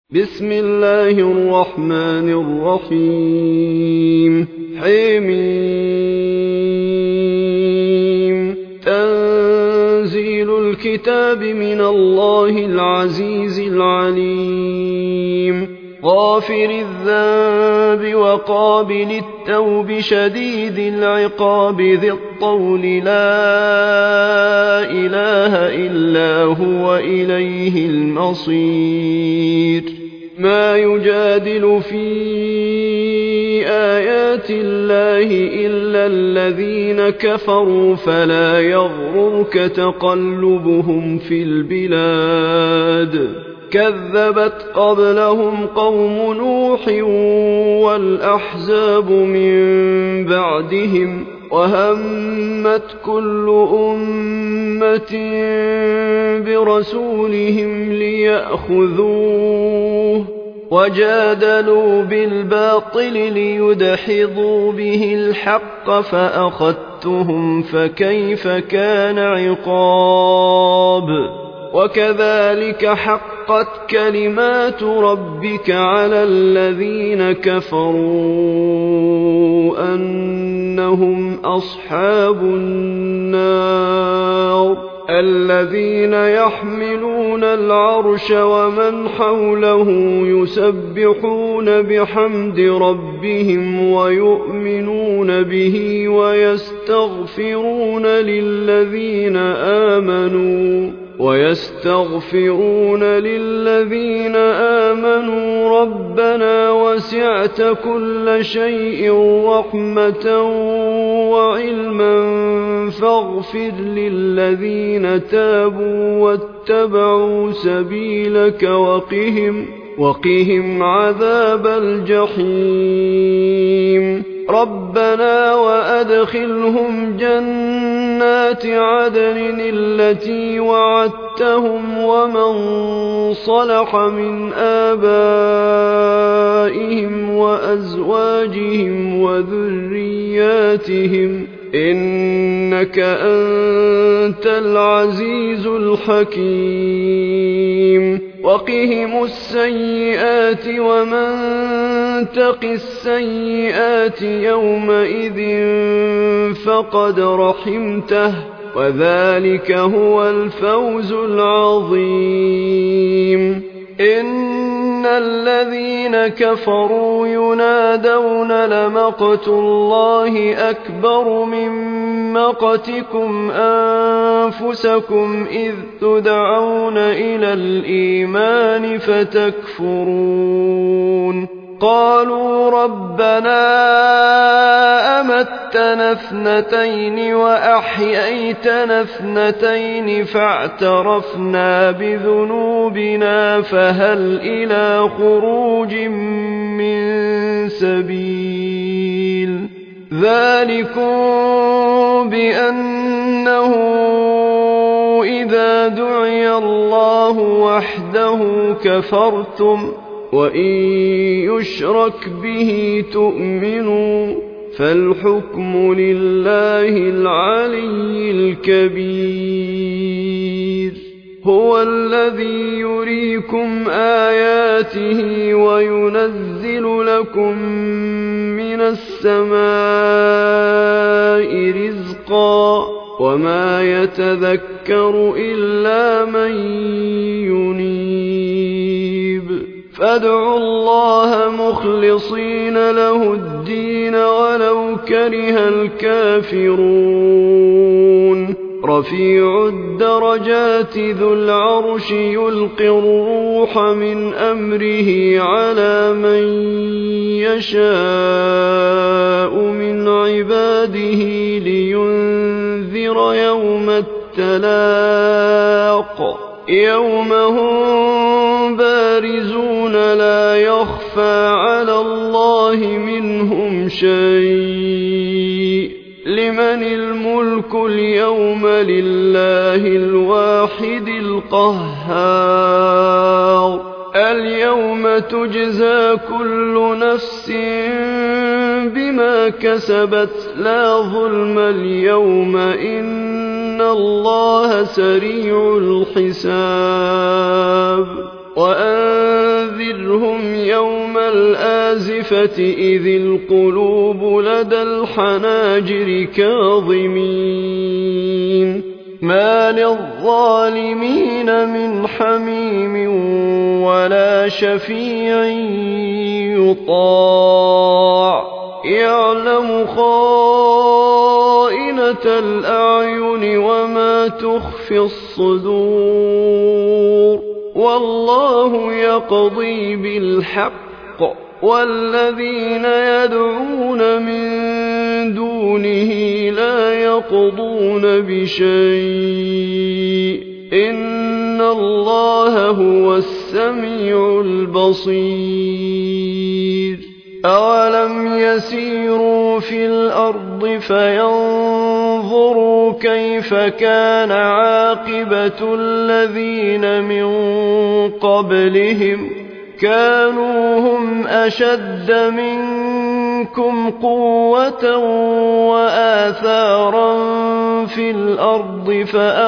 بسم الله الرحمن الرحيم حميم تنزيل الكتاب من الله العزيز العليم غافر الذنب وقابل التوب شديد العقاب ذي الطول لا إله إلا هو إليه المصير ما يجادل في آيات الله إلا الذين كفروا فلا يغررك تقلبهم في البلاد كذبت قبلهم قوم نوح والأحزاب من بعدهم وهمت كل أمة برسولهم ليأخذوه وجادلوا بالباطل ليدحضوا به الحق فأخذتهم فكيف كان عقاب وكذلك حقت كلمات ربك على الذين كفروا أنهم أصحاب النار الذين يحملون العرش ومن حوله يسبحون بحمد ربهم ويؤمنون به ويستغفرون للذين آمنوا ربنا وسعت كل شيء رحمة وعلما فاغفر للذين تابوا واتبعوا سبيلك وقهم عذاب الجحيم ربنا وأدخلهم جنات عدن التي وعدتهم ومن صلح من آبائهم وأزواجهم وذرياتهم إنك أنت العزيز الحكيم وقهم السيئات ومن تق السيئات يومئذ فقد رحمته وذلك هو الفوز العظيم إن الذين كفروا ينادون لمقت الله أكبر من مقتكم أنفسكم إذ تدعون إلى الإيمان فتكفرون قالوا ربنا أمتنا اثنتين وأحييتنا اثنتين فاعترفنا بذنوبنا فهل إلى خروج من سبيل ذلكم بأنه إذا دعي الله وحده كفرتم وإن يشرك به تؤمنوا فالحكم لله العلي الكبير هو الذي يريكم آياته وينزل لكم من السماء رزقا وما يتذكر إلا من ينيب فادعوا الله مخلصين له الدين ولو كره الكافرون رفيع الدرجات ذو العرش يلقي الروح من أمره على من يشاء من عباده لينذر يوم التلاق يوم هم بارزون لا يخفى على الله منهم شيء لمن الملك اليوم لله الواحد القهار اليوم تجزى كل نفس بما كسبت لا ظلم اليوم إن الله سريع الحساب وأنذر الآزفة إذ القلوب لدى الحناجر كاظمين ما للظالمين من حميم ولا شفيع يطاع يعلم خائنة الأعين وما تخفي الصدور والله يقضي بالحق والذين يدعون من دونه لا يقضون بشيء إن الله هو السميع البصير أولم يسيروا في الأرض فينظروا كيف كان عاقبة الذين من قبلهم كانوا هم أشد منكم قوة وآثارا في الأرض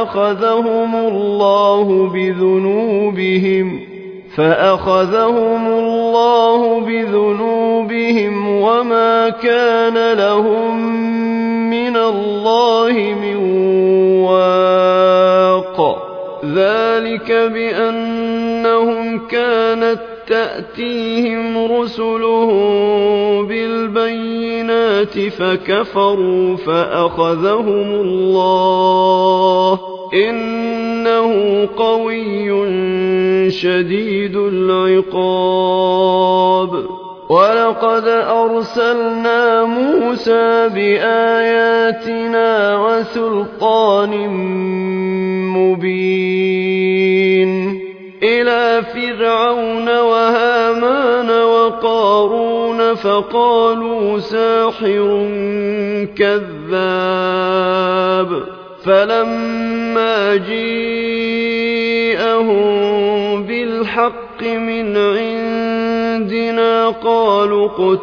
فأخذهم الله بذنوبهم وما كان لهم من الله من واق ذلك بأنهم كانت تأتيهم رسلهم بالبينات فكفروا فأخذهم الله إنه قوي شديد العقاب ولقد أرسلنا موسى بآياتنا وسلطان مبين إلى فرعون وهامان وقارون فقالوا ساحر كذاب فلما جيءهم بالحق من عندنا قالوا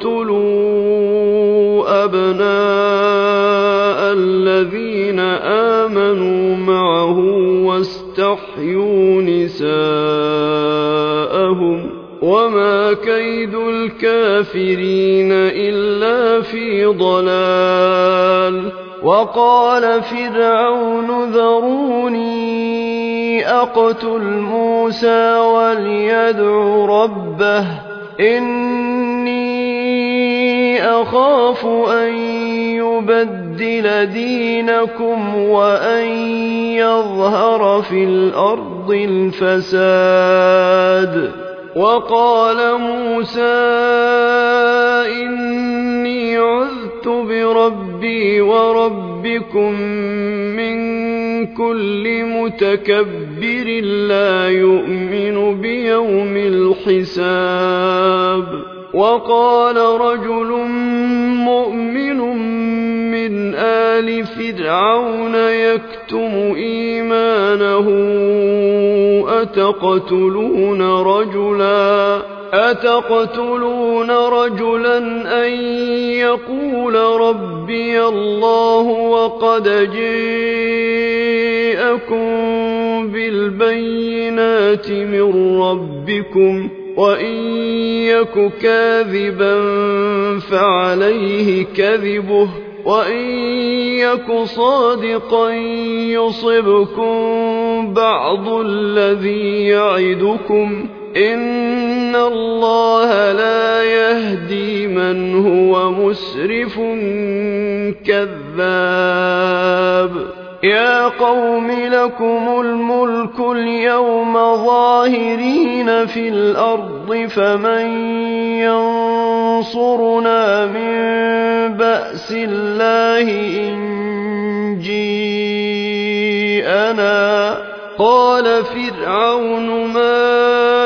اقتلوا أبناء الذين آمنوا معه واستحيوا نساءهم وما كيد الكافرين إلا في ضلال وقال فرعون ذروني أقتل موسى وليدع ربه إني أخاف أن يبدل دينكم وأن يظهر في الأرض الفساد وقال موسى إني عذت بربي وربكم من كل متكبر لا يؤمن بيوم الحساب وقال رجل مؤمن من آل فرعون يكتم إيمانه أتقتلون رجلا أن يقول ربي الله وقد جاءكم بالبينات من ربكم وإن يك كاذبا فعليه كذبه وإن يك صادقا يصبكم بعض الذي يعدكم إن الله لا يهدي من هو مسرف كذاب يا قوم لكم الملك اليوم ظاهرين في الأرض فمن ينصرنا من بأس الله إن جيءنا قال فرعون ما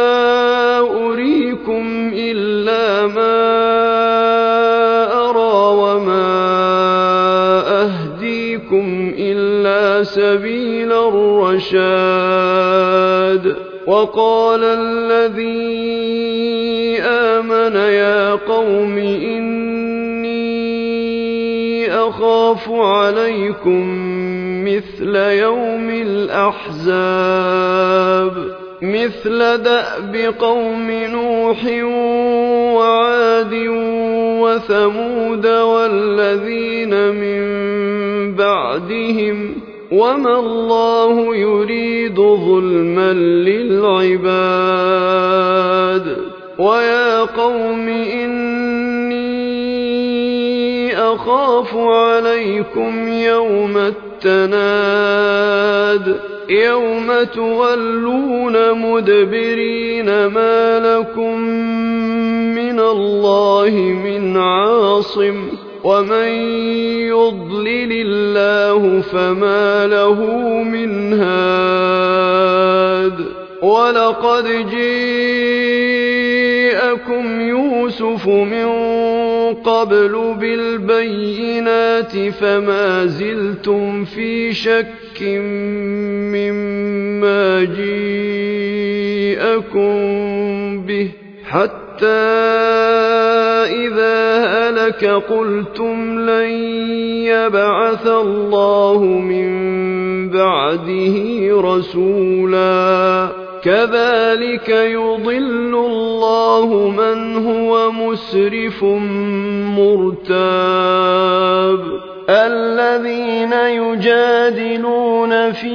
أريكم إلا ما أرى وما أهديكم إلا سبيل الرشاد وقال الذي آمن يا قوم إني أخاف عليكم مثل يوم الأحزاب مثل دأب قوم نوح وعاد وثمود والذين من بعدهم وما الله يريد ظلما للعباد ويا قوم إني أخاف عليكم يوم التناد يوم تولون مدبرين ما لكم من الله من عاصم ومن يضلل الله فما له من هاد ولقد جاءكم يوسف من قبل بالبينات فما زلتم في شك مما جاءكم به حتى إذا هلك قلتم لن يبعث الله من بعده رسولا كذلك يضل الله من هو مسرف مرتاب الذين يجادلون في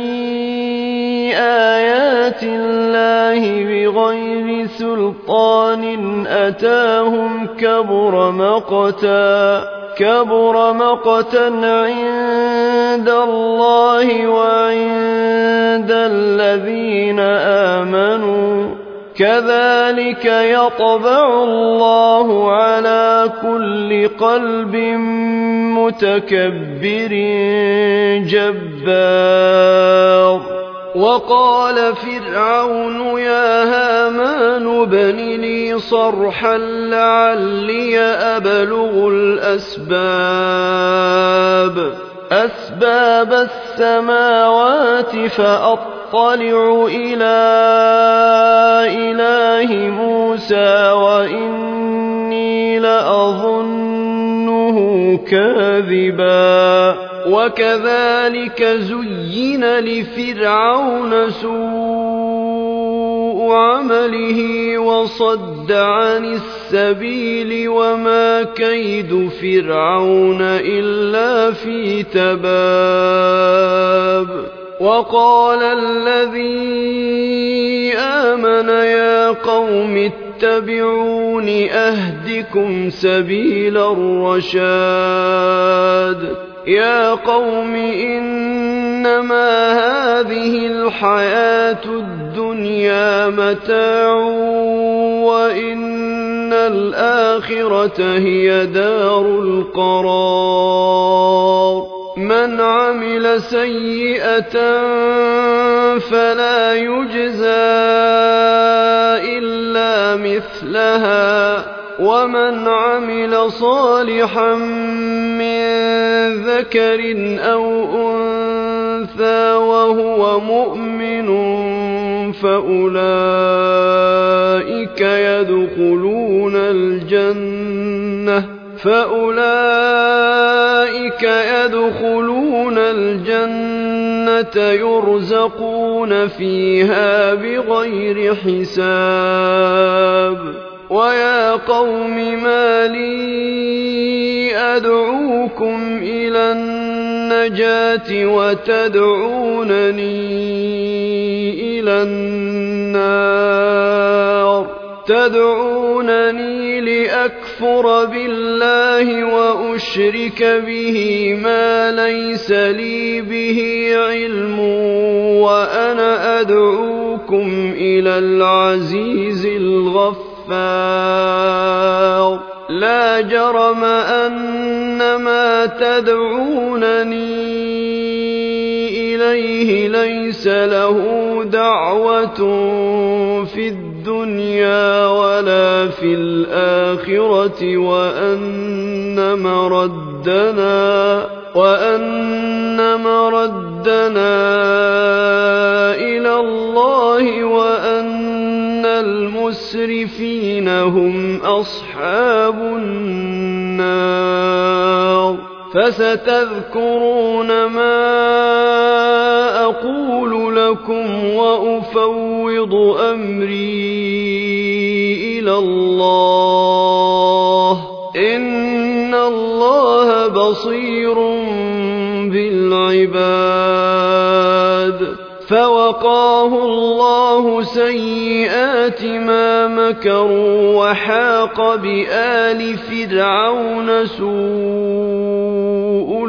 آيات الله بغير سلطان أتاهم كبر مقتا عند الله وعند الذين آمنوا كذلك يطبع الله على كل قلب متكبر جبار وقال فرعون يا هامان ابن لي صرحا لعلي أبلغ أسباب السماوات فأطلع إلى إله موسى وإني لأظنه كاذبا وكذلك زين لفرعون سوء عمله وصد عن السبيل وما كيد فرعون إلا في تباب وقال الذي آمن يا قوم اتبعون أهدكم سبيل الرشاد يا قوم إنما هذه الحياة الدنيا متاع وإن الآخرة هي دار القرار من عمل سيئة فلا يجزى إلا مثلها ومن عمل صالحا من ذكر أو أنثى وهو مؤمن فأولئك يدخلون الجنة يرزقون فيها بغير حساب ويا قوم ما لي أدعوكم إلى النجاة وتدعونني إلى النار تدعونني لأكفر بالله وأشرك به ما ليس لي به علم وأنا أدعوكم إلى العزيز الغفار لا جرم أن ما تدعونني إليه ليس له دعوة في الدنيا ولا في الآخرة وأن مردنا إلى الله وأن المسرفين هم أصحاب النار فستذكرون ما أقول لكم وأفوض أمري إلى الله بصير بالعباد فوقاه الله سيئات ما مكروا وحاق بآل فرعون سوء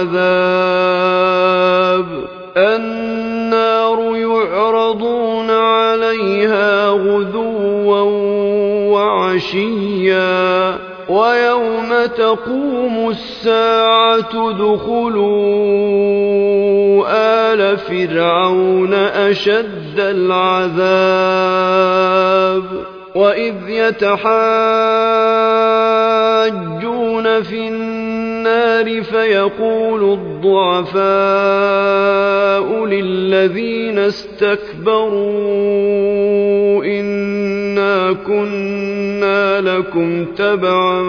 العذاب النار يعرضون عليها غدوا وعشيا ويوم تقوم الساعة ادخلوا آل فرعون أشد العذاب وإذ يتحاجون في النار فيقول الضعفاء للذين استكبروا إنا كنا لكم تبعا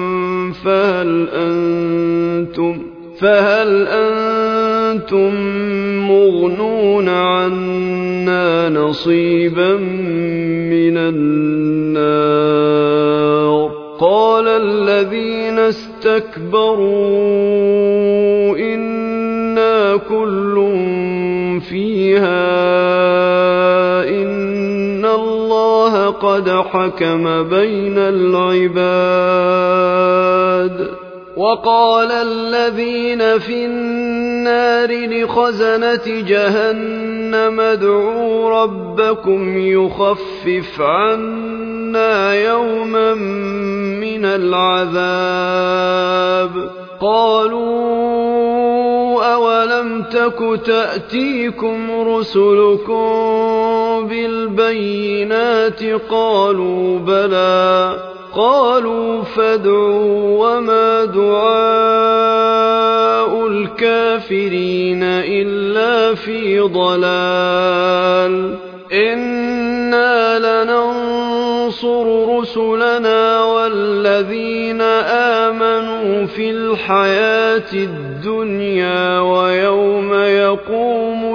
فهل أنتم مغنون عنا نصيبا من النار قال الذين استكبروا إنا كل فيها إن الله قد حكم بين العباد وقال الذين في النار لخزنة جهنم ادعوا ربكم يخفف عنا يوما من العذاب قالوا أولم تك تأتيكم رسلكم بالبينات قالوا بلى قالوا فادعوا وما دعاء الكافرين إلا في ضلال إنا لننصر رسلنا والذين آمنوا في الحياة الدنيا ويوم يقوم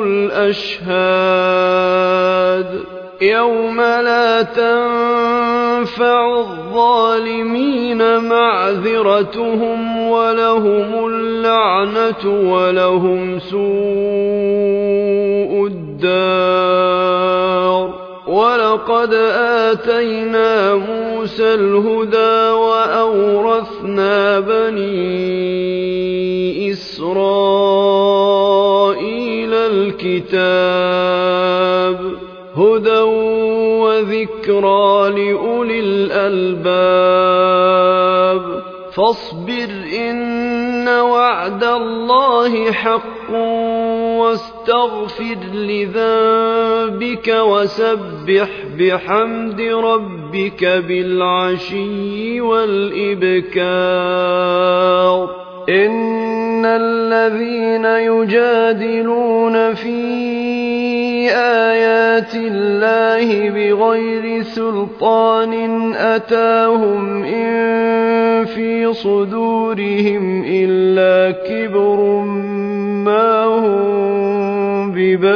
الأشهاد يوم لا تنفع الظالمين معذرتهم ولهم اللعنة ولهم سوء الدار ولقد آتينا موسى الهدى وأورثنا بني إسرائيل الكتاب هدى وذكرى لأولي الألباب فاصبر إن وعد الله حق واستغفر لذنبك وسبح بحمد ربك بالعشي والإبكار إن الذين يجادلون في آيات الله بغير سلطان أتاهم إن في صدورهم إلا كبر ما هم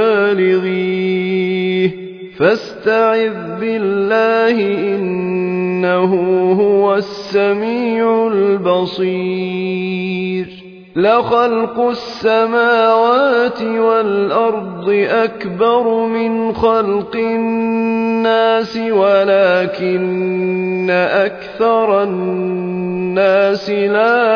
ببالغيه فاستعذ بالله إنه هو السميع البصير لخلق السماوات والأرض أكبر من خلق الناس ولكن أكثر الناس لا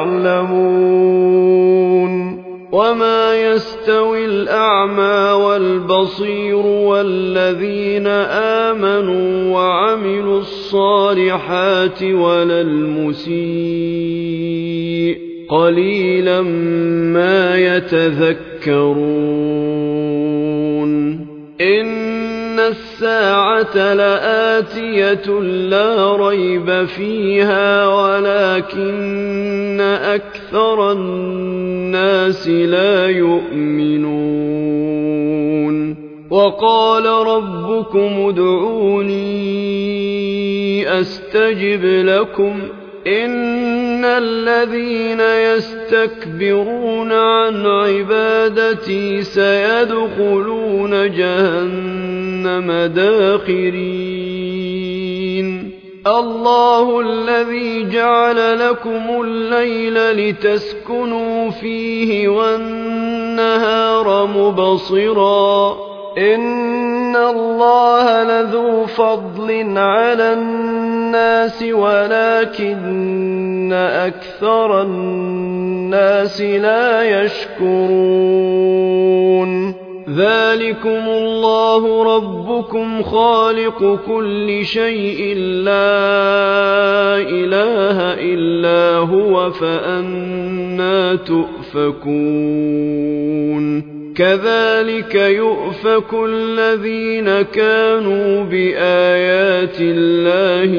يعلمون وما يستوي الأعمى والبصير والذين آمنوا وعملوا الصالحات ولا المسيء قليلا ما يتذكرون إن الساعة لآتية لا ريب فيها ولكن أكثر الناس لا يؤمنون وقال ربكم ادعوني أستجب لكم إن الذين يستكبرون عن عبادتي سيدخلون جهنم داخرين الله الذي جعل لكم الليل لتسكنوا فيه والنهار مبصرا إن الله لذو فضل على الناس ولكن أكثر الناس لا يشكرون ذلكم الله ربكم خالق كل شيء لا إله إلا هو فأنى تؤفكون كذلك يؤفك الذين كانوا بآيات الله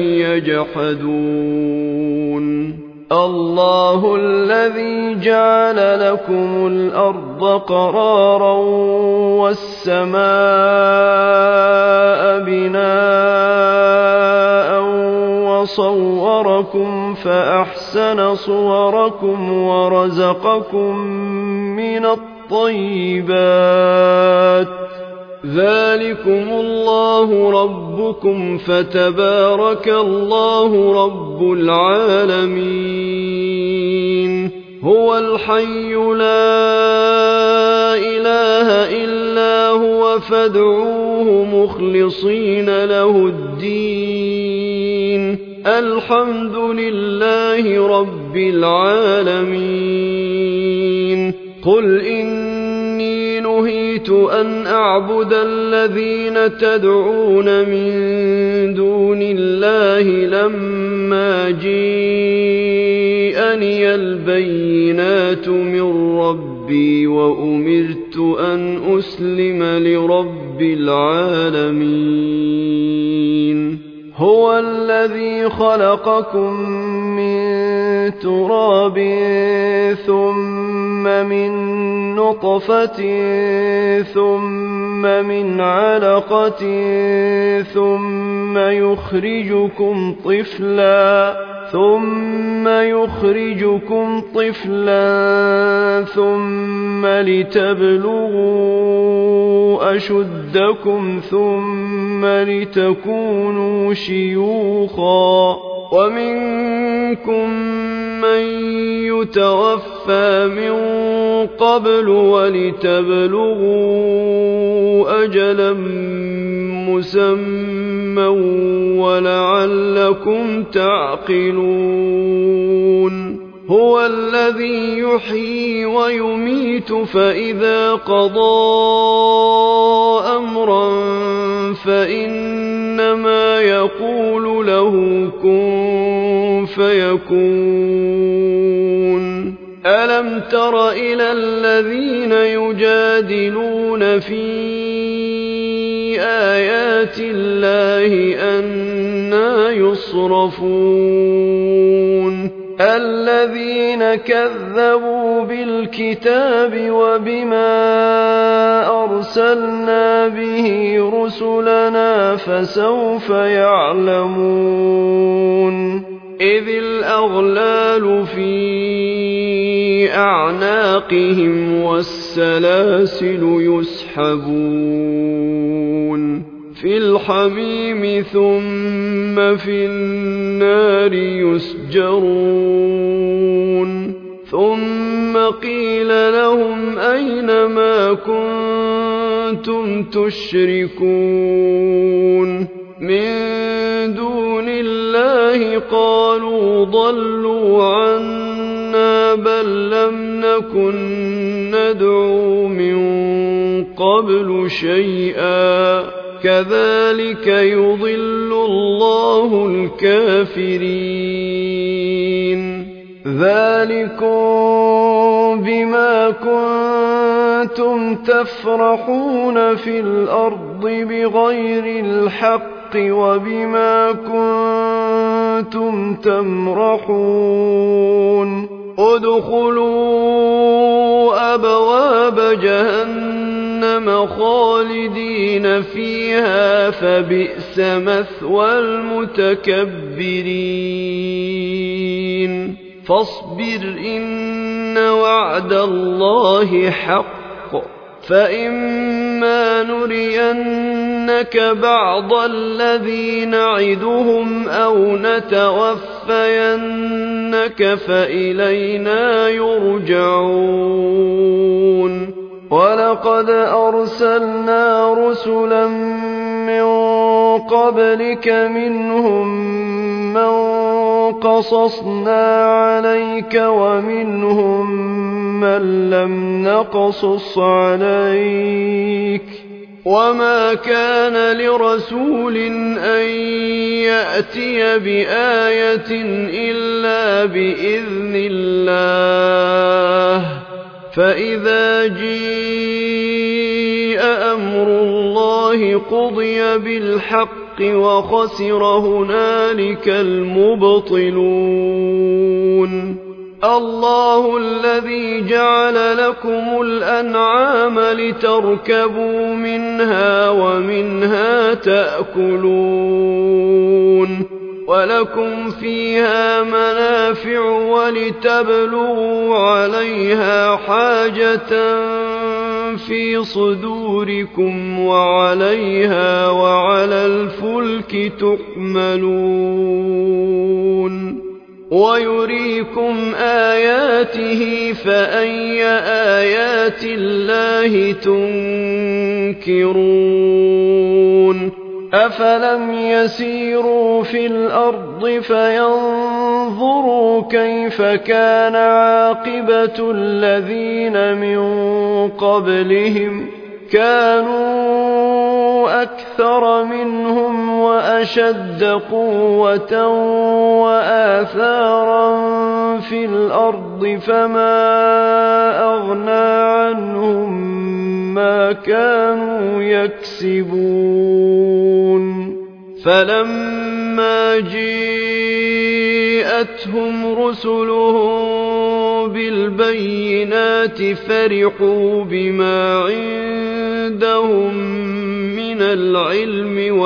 يجحدون الله الذي جعل لكم الأرض قرارا والسماء بناء وصوركم فأحسن صوركم ورزقكم من الطيبات ذلكم الله ربكم فتبارك الله رب العالمين هو الحي لا إله إلا هو فادعوه مخلصين له الدين الحمد لله رب العالمين قل إني نهيت أن أعبد الذين تدعون من دون الله لما جيءني البينات من ربي وأمرت أن أسلم لرب العالمين هو الذي خلقكم من تراب ثم من نطفة ثم من علقة ثم يخرجكم طفلا ثم لتبلغوا أشدكم ثم لتكونوا شيوخا ومنكم من يتوفى من قبل ولتبلغوا أجلا مسمى ولعلكم تعقلون هو الذي يحيي ويميت فإذا قضى أمرا فإنما يقول له كن فيكون ألم تر إلى الذين يجادلون في آيات الله أنى يصرفون الذين كذبوا بالكتاب وبما أرسلنا به رسلنا فسوف يعلمون إذ الأغلال في أعناقهم والسلاسل يسحبون في الحميم ثم في النار يسجرون ثم قيل لهم أين ما كنتم تشركون من دون الله قالوا ضلوا عنا بل لم نكن ندعو من قبل شيئا كذلك يضل الله الكافرين ذلكم بما كنتم تفرحون في الأرض بغير الحق وبما كنتم تمرحون ادخلوا أبواب جهنم خالدين فيها فبئس مثوى المتكبرين فاصبر إن وعد الله حق فإما نرينك نُنَبِّئَنَّكَ بَعْضَ الَّذِي نَعِدُهُمْ أَوْ نَتَوَفَّيَنَّكَ فَإِلَيْنَا يُرْجَعُونَ وَلَقَدْ أَرْسَلْنَا رُسُلًا مِّن قَبْلِكَ مِنْهُم مَّن قَصَصْنَا عَلَيْكَ وَمِنْهُم مَّن لَّمْ نَقْصُصْ عَلَيْكَ وَمَا كَانَ لِرَسُولٍ أَن يَأْتِيَ بِآيَةٍ إِلَّا بِإِذْنِ اللَّهِ فَإِذَا جِاءَ أَمْرُ اللَّهِ قُضِيَ بِالْحَقِّ وَخَسِرَ هُنَالِكَ الْمُبْطِلُونَ الله الذي جعل لكم الأنعام لتركبوا منها ومنها تأكلون ولكم فيها منافع ولتبلغوا عليها حاجة في صدوركم وعليها وعلى الفلك تحملون ويريكم آياته فأي آيات الله تنكرون أفلم يسيروا في الأرض فينظروا كيف كان عاقبة الذين من قبلهم كانوا أكثر منهم وأشد قوة وآثارا في الأرض فما أغنى عنهم ما كانوا يكسبون فلما جاءتهم رسلهم بالبينات فرحوا بما عندهم من العلم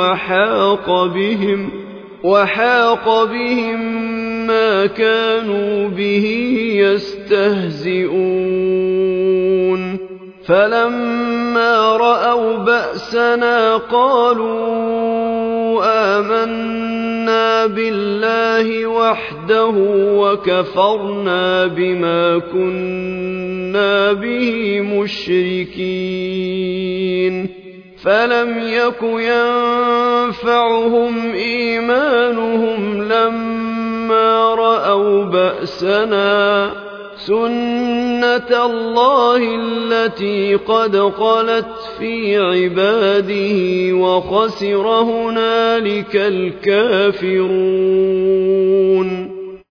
وحاق بهم ما كانوا به يستهزئون فلما رأوا بأسنا قالوا آمنا بالله وحده وكفرنا بما كنا به مشركين فلم يك ينفعهم إيمانهم لما رأوا بأسنا سنة الله التي قد خلت في عباده وخسر هنالك الكافرون